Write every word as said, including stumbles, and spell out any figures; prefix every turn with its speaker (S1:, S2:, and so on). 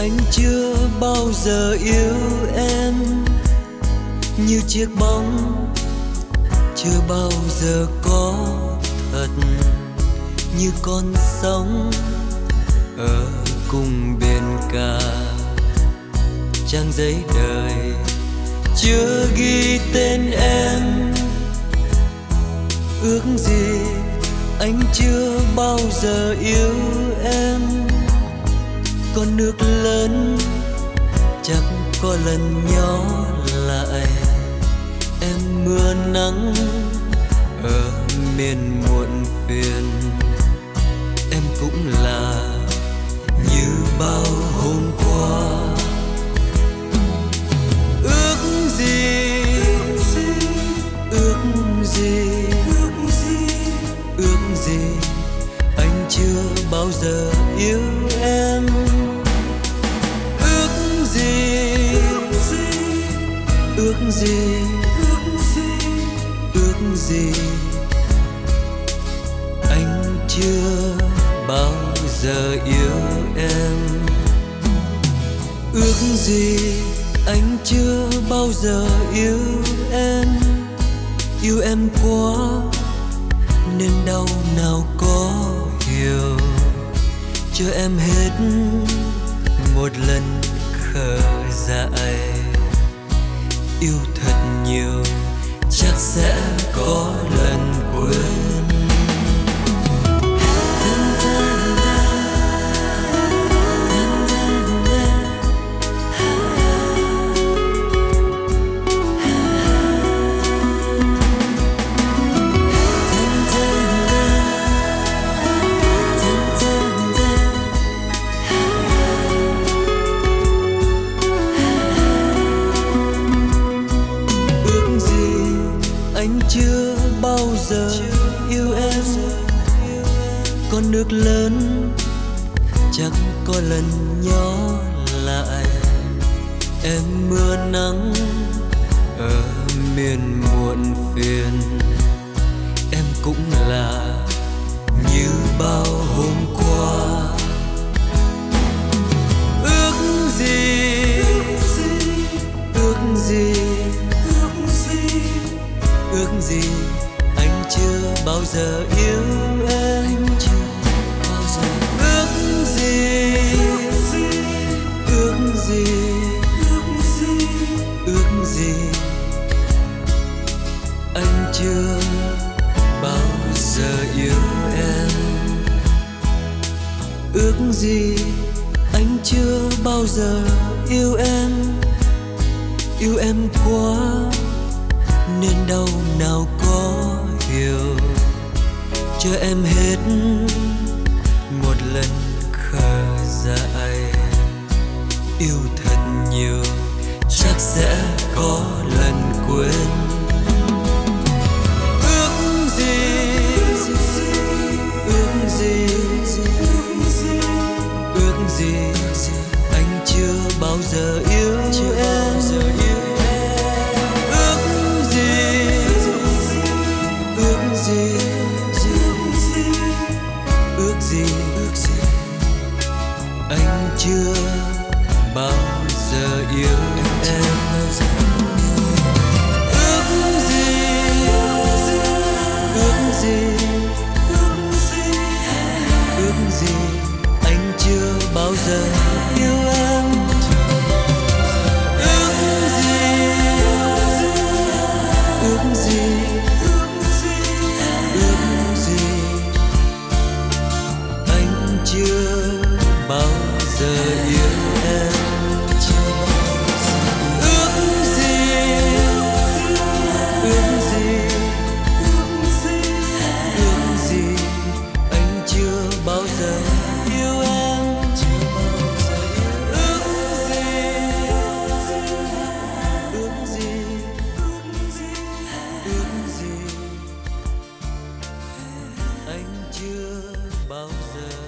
S1: anh chưa bao giờ yêu em như chiếc bóng chưa bao giờ có thật, như con sóng ở cùng bên cả trang giấy đời chưa ghi tên em. Ước gì anh chưa bao giờ yêu em, con nước lớn chắc có lần nhỏ lại em mưa nắng ở miền muộn phiền. Em cũng là như bao hôm qua. Ước gì ước gì ước gì anh chưa bao giờ yêu em. Ước gì ước gì ước gì anh chưa bao giờ yêu em. Ước gì anh chưa bao giờ yêu em, yêu em quá nên đau nào có hiểu, cho em hết một lần khờ dại. Yêu thật nhiều chắc sẽ có lần quên. Anh chưa bao giờ yêu em, con nước lớn chắc có lần nhỏ lại em mưa nắng ở miền muộn phiền. Em cũng là như bao hôm qua. Ước gì ước gì ước gì anh chưa bao giờ yêu em. Ước gì ước gì ước gì anh chưa bao giờ yêu em. Ước gì anh chưa bao giờ yêu em, yêu em quá nên đau nào có hiểu, cho em hết một lần khờ dại. Yêu thật nhiều chắc sẽ có lần quên. Ước gì ước gì ước gì anh chưa bao giờ yêu em. Ước gì ước gì anh chưa bao giờ yêu em. Ước gì ước gì ước gì anh chưa bao giờ yêu em. Ước gì ước gì chưa bao giờ yêu em. Ước gì ước gì ước gì anh chưa bao giờ yêu em. Ước gì ước gì ước gì anh chưa bao giờ